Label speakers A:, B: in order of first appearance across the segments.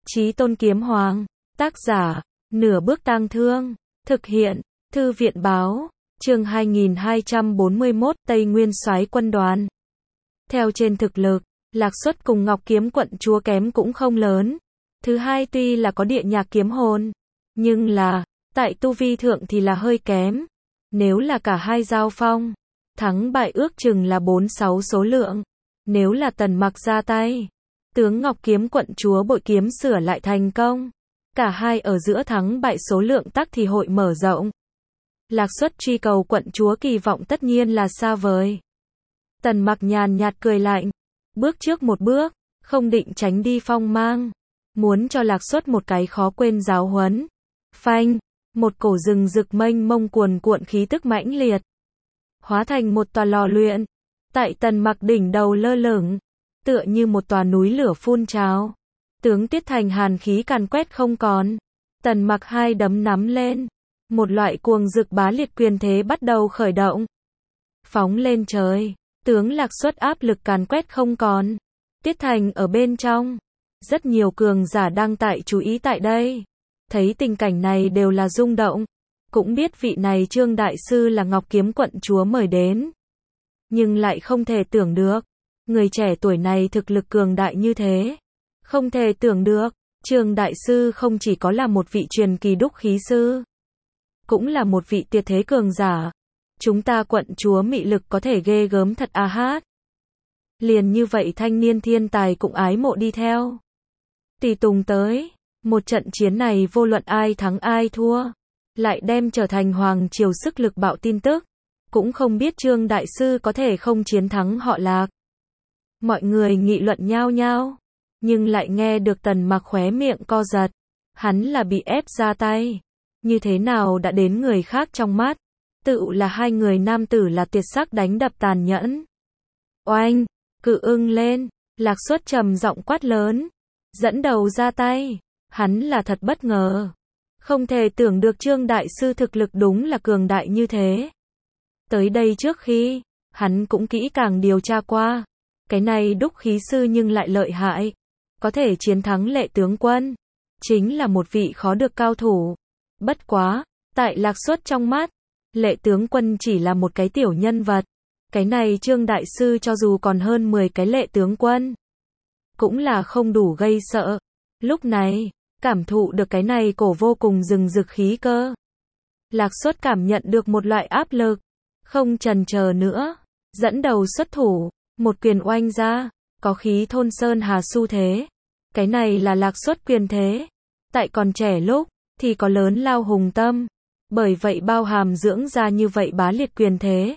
A: Chí Tôn Kiếm Hoàng, tác giả, Nửa Bước Tang Thương, thực hiện, Thư viện báo, chương 2241, Tây Nguyên soái quân đoàn. Theo trên thực lực, Lạc Xuất cùng Ngọc Kiếm quận chúa kém cũng không lớn. Thứ hai tuy là có địa nhạc kiếm hồn, nhưng là, tại tu vi thượng thì là hơi kém. Nếu là cả hai giao phong, thắng bại ước chừng là 4-6 số lượng. Nếu là Tần Mặc ra tay, tướng Ngọc Kiếm quận chúa bội kiếm sửa lại thành công, cả hai ở giữa thắng bại số lượng tắc thì hội mở rộng. Lạc Xuất truy cầu quận chúa kỳ vọng tất nhiên là xa vời. Tần Mặc nhàn nhạt cười lạnh, bước trước một bước, không định tránh đi phong mang, muốn cho Lạc Xuất một cái khó quên giáo huấn. Phanh, một cổ rừng rực mênh mông cuồn cuộn khí tức mãnh liệt, hóa thành một tòa lò luyện, tại Tần Mặc đỉnh đầu lơ lửng, tựa như một tòa núi lửa phun trào. Tướng Tiết Thành hàn khí càn quét không còn. Tần Mặc hai đấm nắm lên, một loại cuồng dực bá liệt quyền thế bắt đầu khởi động. Phóng lên trời, tướng Lạc Xuất áp lực càn quét không còn. Tiết Thành ở bên trong, rất nhiều cường giả đang tại chú ý tại đây. Thấy tình cảnh này đều là rung động, cũng biết vị này Trương đại sư là Ngọc Kiếm quận chúa mời đến. Nhưng lại không thể tưởng được, người trẻ tuổi này thực lực cường đại như thế. Không thể tưởng được, Trương đại sư không chỉ có là một vị truyền kỳ đúc khí sư, cũng là một vị tuyệt thế cường giả. Chúng ta quận chúa mị lực có thể ghê gớm thật a hát. Liền như vậy thanh niên thiên tài cũng ái mộ đi theo. Tùy tùng tới, một trận chiến này vô luận ai thắng ai thua, lại đem trở thành hoàng triều sức lực bạo tin tức. Cũng không biết Trương đại sư có thể không chiến thắng họ Lạc. Mọi người nghị luận nhao nhao, nhưng lại nghe được Tần Mặc khóe miệng co giật. Hắn là bị ép ra tay, như thế nào đã đến người khác trong mắt. Tự là hai người nam tử là tuyệt sắc đánh đập tàn nhẫn. Oanh, cự ưng lên, Lạc Xuất trầm giọng quát lớn, dẫn đầu ra tay. Hắn là thật bất ngờ, không thể tưởng được Trương đại sư thực lực đúng là cường đại như thế. Tới đây trước khi, hắn cũng kỹ càng điều tra qua, cái này đúc khí sư nhưng lại lợi hại, có thể chiến thắng Lệ tướng quân, chính là một vị khó được cao thủ. Bất quá, tại Lạc Xuất trong mắt, Lệ tướng quân chỉ là một cái tiểu nhân vật. Cái này Trương đại sư cho dù còn hơn 10 cái Lệ tướng quân, cũng là không đủ gây sợ. Lúc này, cảm thụ được cái này cổ vô cùng rừng rực khí cơ, Lạc Xuất cảm nhận được một loại áp lực, không chần chờ nữa, dẫn đầu xuất thủ, một quyền oanh ra, có khí thôn sơn hà xu thế. Cái này là Lạc Xuất quyền thế, tại còn trẻ lúc thì có lớn lao hùng tâm, bởi vậy bao hàm dưỡng ra như vậy bá liệt quyền thế.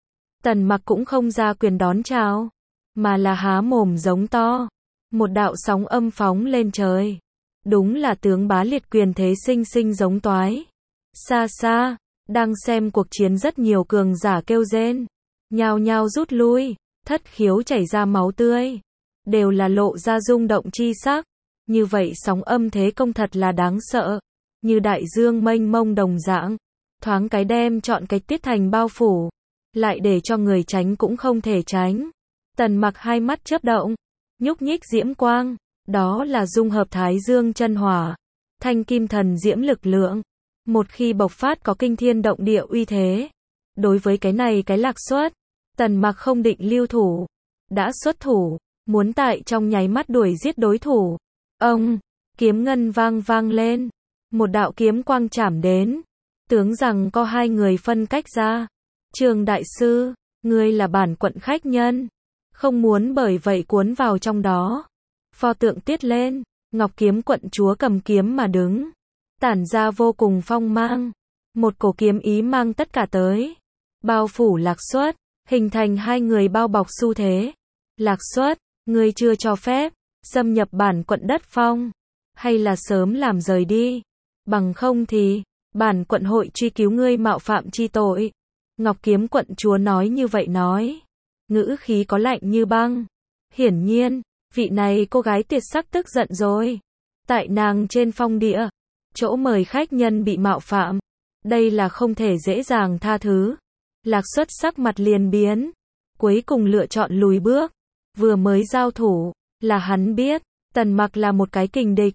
A: Tần Mặc cũng không ra quyền đón chào, mà là há mồm giống to, một đạo sóng âm phóng lên trời. Đúng là tướng bá liệt quyền thế sinh sinh giống toái. Xa xa, đang xem cuộc chiến rất nhiều cường giả kêu rên, nhao nhao rút lui, thất khiếu chảy ra máu tươi, đều là lộ ra rung động chi sắc. Như vậy sóng âm thế công thật là đáng sợ, như đại dương mênh mông đồng dạng, thoáng cái đem chọn cái Tiết Thành bao phủ, lại để cho người tránh cũng không thể tránh. Tần Mặc hai mắt chớp động, nhúc nhích diễm quang, đó là dung hợp Thái Dương chân hỏa, thanh kim thần diễm lực lượng, một khi bộc phát có kinh thiên động địa uy thế. Đối với cái này cái Lạc Xuất, Tần Mặc không định lưu thủ, đã xuất thủ, muốn tại trong nháy mắt đuổi giết đối thủ. Ông, kiếm ngân vang vang lên, một đạo kiếm quang chảm đến, tướng rằng có hai người phân cách ra. Trương đại sư, ngươi là bản quận khách nhân, không muốn bởi vậy cuốn vào trong đó. Pho tượng tiết lên, Ngọc Kiếm quận chúa cầm kiếm mà đứng, tản ra vô cùng phong mang, một cổ kiếm ý mang tất cả tới, bao phủ Lạc Xuất, hình thành hai người bao bọc xu thế. Lạc Xuất, ngươi chưa cho phép xâm nhập bản quận đất phong, hay là sớm làm rời đi, bằng không thì bản quận hội truy cứu ngươi mạo phạm chi tội. Ngọc Kiếm quận chúa nói như vậy nói, ngữ khí có lạnh như băng. Hiển nhiên, vị này cô gái tuyệt sắc tức giận rồi. Tại nàng trên phong địa, chỗ mời khách nhân bị mạo phạm, đây là không thể dễ dàng tha thứ. Lạc Xuất sắc mặt liền biến, cuối cùng lựa chọn lùi bước. Vừa mới giao thủ, là hắn biết, Tần Mặc là một cái kình địch,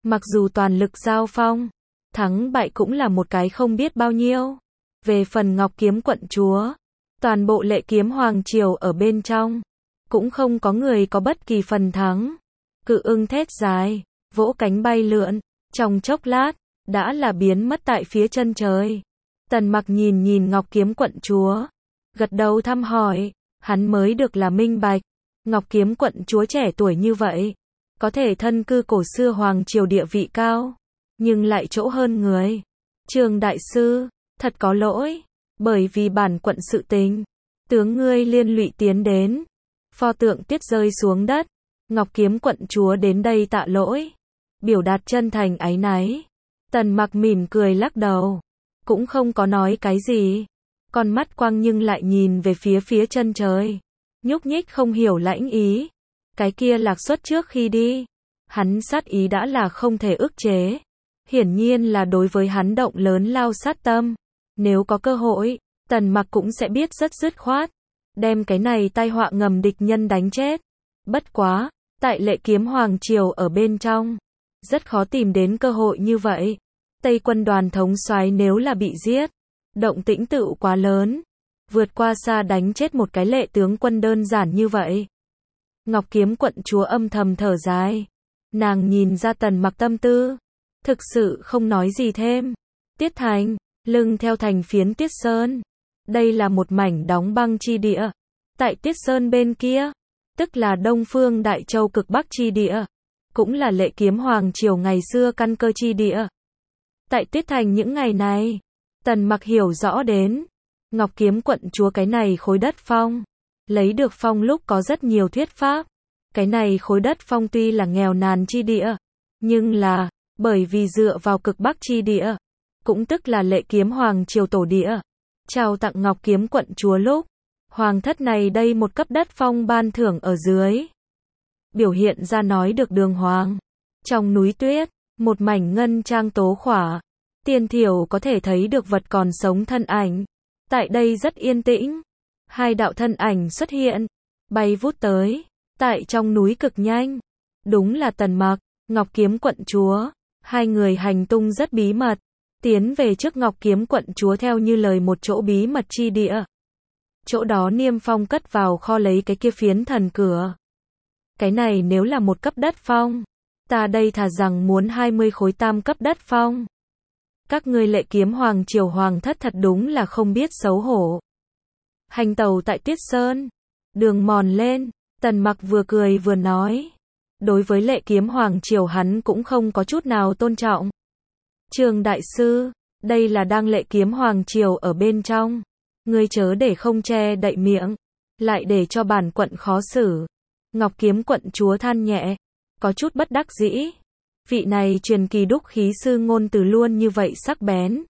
A: Mặc dù toàn lực giao phong, thắng bại cũng là một cái không biết bao nhiêu. Về phần Ngọc Kiếm quận chúa, toàn bộ Lệ Kiếm Hoàng Triều ở bên trong, cũng không có người có bất kỳ phần thắng. Cự ưng thét dài, vỗ cánh bay lượn, trong chốc lát, đã là biến mất tại phía chân trời. Tần Mặc nhìn nhìn Ngọc Kiếm quận chúa, gật đầu thăm hỏi, hắn mới được là minh bạch. Ngọc Kiếm quận chúa trẻ tuổi như vậy, có thể thân cư cổ xưa hoàng triều địa vị cao, nhưng lại chỗ hơn người. Trường đại sư, thật có lỗi, bởi vì bản quận sự tình, tướng ngươi liên lụy tiến đến. Pho tượng tiết rơi xuống đất, Ngọc Kiếm quận chúa đến đây tạ lỗi, biểu đạt chân thành áy náy. Tần Mặc mỉm cười lắc đầu, cũng không có nói cái gì, con mắt quang nhưng lại nhìn về phía chân trời, nhúc nhích không hiểu lãnh ý. Cái kia Lạc Xuất trước khi đi, hắn sát ý đã là không thể ức chế, hiển nhiên là đối với hắn động lớn lao sát tâm. Nếu có cơ hội, Tần Mặc cũng sẽ biết rất dứt khoát, đem cái này tai họa ngầm địch nhân đánh chết. Bất quá, tại Lệ Kiếm Hoàng Triều ở bên trong, rất khó tìm đến cơ hội như vậy. Tây quân đoàn thống soái nếu là bị giết, động tĩnh tựu quá lớn, vượt qua xa đánh chết một cái lệ tướng quân đơn giản như vậy. Ngọc Kiếm quận chúa âm thầm thở dài, nàng nhìn ra Tần Mặc tâm tư, thực sự không nói gì thêm. Tiết Thành, lưng theo thành phiến Tiết Sơn, đây là một mảnh đóng băng chi địa. Tại Tiết Sơn bên kia, tức là Đông Phương Đại Châu cực Bắc chi địa, cũng là Lệ Kiếm Hoàng Triều ngày xưa căn cơ chi địa. Tại Tiết Thành những ngày này, Tần Mặc hiểu rõ đến, Ngọc Kiếm quận chúa cái này khối đất phong, lấy được phong lúc có rất nhiều thuyết pháp. Cái này khối đất phong tuy là nghèo nàn chi địa, nhưng là, bởi vì dựa vào cực Bắc chi địa, cũng tức là Lệ Kiếm Hoàng Triều tổ địa, trao tặng Ngọc Kiếm quận chúa lúc, hoàng thất này đây một cấp đất phong ban thưởng ở dưới. Biểu hiện ra nói được đường hoàng. Trong núi tuyết, một mảnh ngân trang tố khỏa, Tiên Thiểu có thể thấy được vật còn sống thân ảnh. Tại đây rất yên tĩnh, hai đạo thân ảnh xuất hiện, bay vút tới, tại trong núi cực nhanh. Đúng là Tần Mặc, Ngọc Kiếm quận chúa, hai người hành tung rất bí mật, tiến về trước Ngọc Kiếm quận chúa theo như lời một chỗ bí mật chi địa. Chỗ đó Niêm Phong cất vào kho lấy cái kia phiến thần cửa. Cái này nếu là một cấp đất phong, ta đây thà rằng muốn 20 khối tam cấp đất phong. Các ngươi Lệ Kiếm Hoàng Triều hoàng thất thật đúng là không biết xấu hổ. Hành tàu tại Tiết Sơn, đường mòn lên, Tần Mặc vừa cười vừa nói. Đối với Lệ Kiếm Hoàng Triều hắn cũng không có chút nào tôn trọng. Trường đại sư, đây là đang Lệ Kiếm Hoàng Triều ở bên trong. Ngươi chớ để không che đậy miệng, lại để cho bản quận khó xử. Ngọc Kiếm quận chúa than nhẹ, có chút bất đắc dĩ. Vị này truyền kỳ đúc khí sư ngôn từ luôn như vậy sắc bén.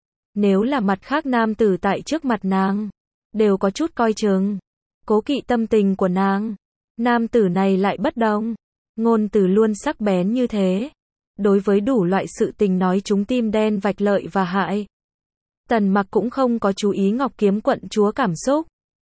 A: Nếu là mặt khác nam tử tại trước mặt nàng, đều có chút coi chừng, cố kỵ tâm tình của nàng. Nam tử này lại bất đồng, ngôn từ luôn sắc bén như thế. Đối với đủ loại sự tình nói chúng tim đen vạch lợi và hại. Tần Mặc cũng không có chú ý Ngọc Kiếm quận chúa cảm xúc.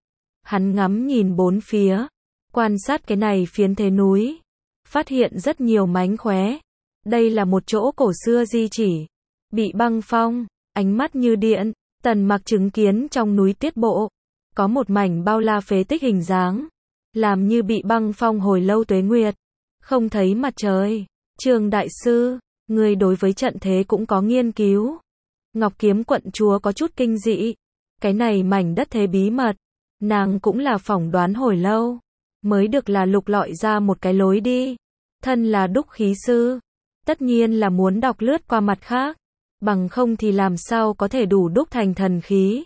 A: Hắn ngắm nhìn bốn phía, quan sát cái này phiến thế núi, phát hiện rất nhiều mánh khóe. Đây là một chỗ cổ xưa di chỉ, bị băng phong, ánh mắt như điện. Tần Mặc chứng kiến trong núi Tiết Bộ, có một mảnh bao la phế tích hình dáng, làm như bị băng phong hồi lâu tuế nguyệt, không thấy mặt trời. Trường đại sư, người đối với trận thế cũng có nghiên cứu. Ngọc Kiếm quận chúa có chút kinh dị. Cái này mảnh đất thế bí mật, nàng cũng là phỏng đoán hồi lâu, mới được là lục lọi ra một cái lối đi. Thân là đúc khí sư, tất nhiên là muốn đọc lướt qua mặt khác, bằng không thì làm sao có thể đủ đúc thành thần khí.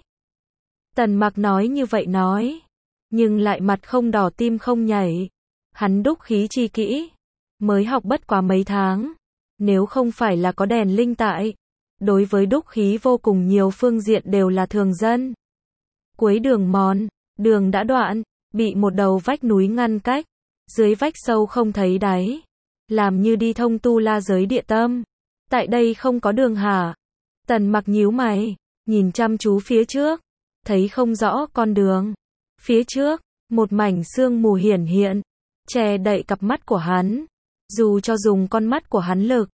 A: Tần Mặc nói như vậy nói, nhưng lại mặt không đỏ tim không nhảy. Hắn đúc khí chi kỹ, mới học bất quá mấy tháng, nếu không phải là có đèn linh tại, đối với đúc khí vô cùng nhiều phương diện đều là thường dân. Cuối đường mòn, đường đã đoạn, bị một đầu vách núi ngăn cách, dưới vách sâu không thấy đáy, làm như đi thông tu la giới địa tâm. Tại đây không có đường hả? Tần Mặc nhíu mày, nhìn chăm chú phía trước, thấy không rõ con đường. Phía trước, một mảnh sương mù hiển hiện, che đậy cặp mắt của hắn. Dù cho dùng con mắt của hắn lực,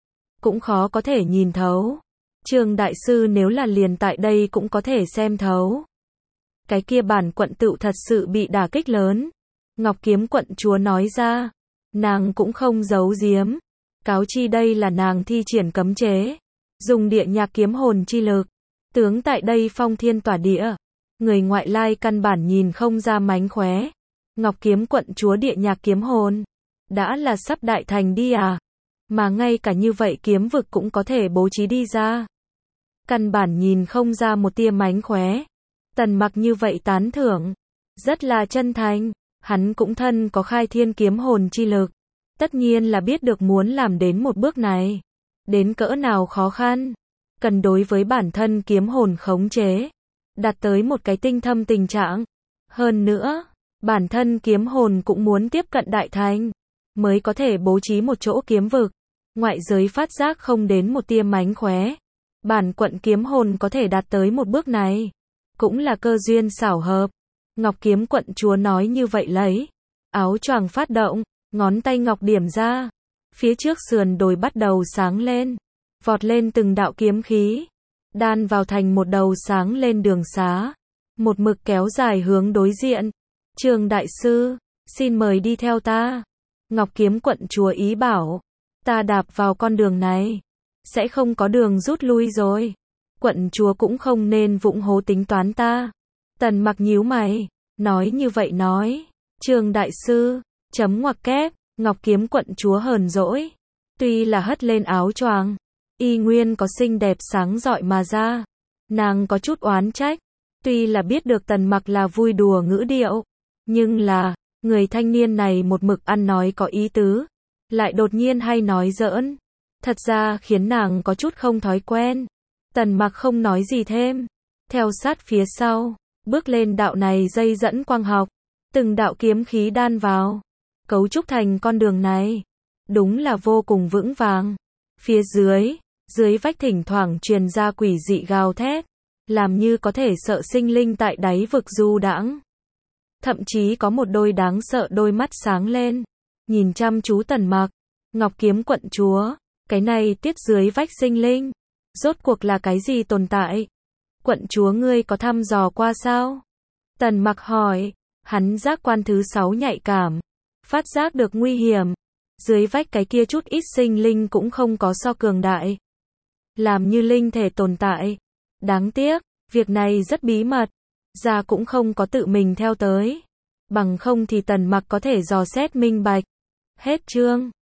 A: cũng khó có thể nhìn thấu. Trương đại sư nếu là liền tại đây cũng có thể xem thấu. Cái kia bản quận tựu thật sự bị đả kích lớn. Ngọc Kiếm quận chúa nói ra. Nàng cũng không giấu giếm. Cáo chi đây là nàng thi triển cấm chế. Dùng địa nhạc kiếm hồn chi lực. Tướng tại đây phong thiên tỏa địa. Người ngoại lai căn bản nhìn không ra mánh khóe. Ngọc Kiếm quận chúa địa nhạc kiếm hồn. Đã là sắp đại thành đi à. Mà ngay cả như vậy kiếm vực cũng có thể bố trí đi ra. Căn bản nhìn không ra một tia mánh khóe. Tần Mặc như vậy tán thưởng. Rất là chân thành. Hắn cũng thân có khai thiên kiếm hồn chi lực. Tất nhiên là biết được muốn làm đến một bước này. Đến cỡ nào khó khăn. Cần đối với bản thân kiếm hồn khống chế. Đạt tới một cái tinh thâm tình trạng. Hơn nữa, bản thân kiếm hồn cũng muốn tiếp cận đại thành. Mới có thể bố trí một chỗ kiếm vực. Ngoại giới phát giác không đến một tia mánh khóe. Bản quận kiếm hồn có thể đạt tới một bước này. Cũng là cơ duyên xảo hợp. Ngọc Kiếm quận chúa nói như vậy lấy. Áo choàng phát động, ngón tay ngọc điểm ra. Phía trước sườn đồi bắt đầu sáng lên. Vọt lên từng đạo kiếm khí. Đan vào thành một đầu sáng lên đường xá. Một mực kéo dài hướng đối diện. Trương đại sư, xin mời đi theo ta. Ngọc Kiếm quận chúa ý bảo. Ta đạp vào con đường này. Sẽ không có đường rút lui rồi. Quận chúa cũng không nên vụng hố tính toán ta. Tần Mặc nhíu mày. Nói như vậy nói. Trương đại sư, chấm ngoặc kép. Ngọc Kiếm quận chúa hờn dỗi. Tuy là hất lên áo choàng. Y nguyên có xinh đẹp sáng rọi mà ra. Nàng có chút oán trách. Tuy là biết được Tần Mặc là vui đùa ngữ điệu. Nhưng là, người thanh niên này một mực ăn nói có ý tứ. Lại đột nhiên hay nói giỡn. Thật ra khiến nàng có chút không thói quen. Tần Mặc không nói gì thêm. Theo sát phía sau. Bước lên đạo này dây dẫn quang học. Từng đạo kiếm khí đan vào. Cấu trúc thành con đường này. Đúng là vô cùng vững vàng. Phía dưới vách thỉnh thoảng truyền ra quỷ dị gào thét. Làm như có thể sợ sinh linh tại đáy vực du đãng. Thậm chí có một đôi đáng sợ đôi mắt sáng lên. Nhìn chăm chú Tần Mặc. Ngọc Kiếm quận chúa. Cái này tiết dưới vách sinh linh. Rốt cuộc là cái gì tồn tại? Quận chúa ngươi có thăm dò qua sao? Tần Mặc hỏi. Hắn giác quan thứ 6 nhạy cảm. Phát giác được nguy hiểm. Dưới vách cái kia chút ít sinh linh cũng không có so cường đại. Làm như linh thể tồn tại. Đáng tiếc, việc này rất bí mật. Ra cũng không có tự mình theo tới. Bằng không thì Tần Mặc có thể dò xét minh bạch. Hết chương.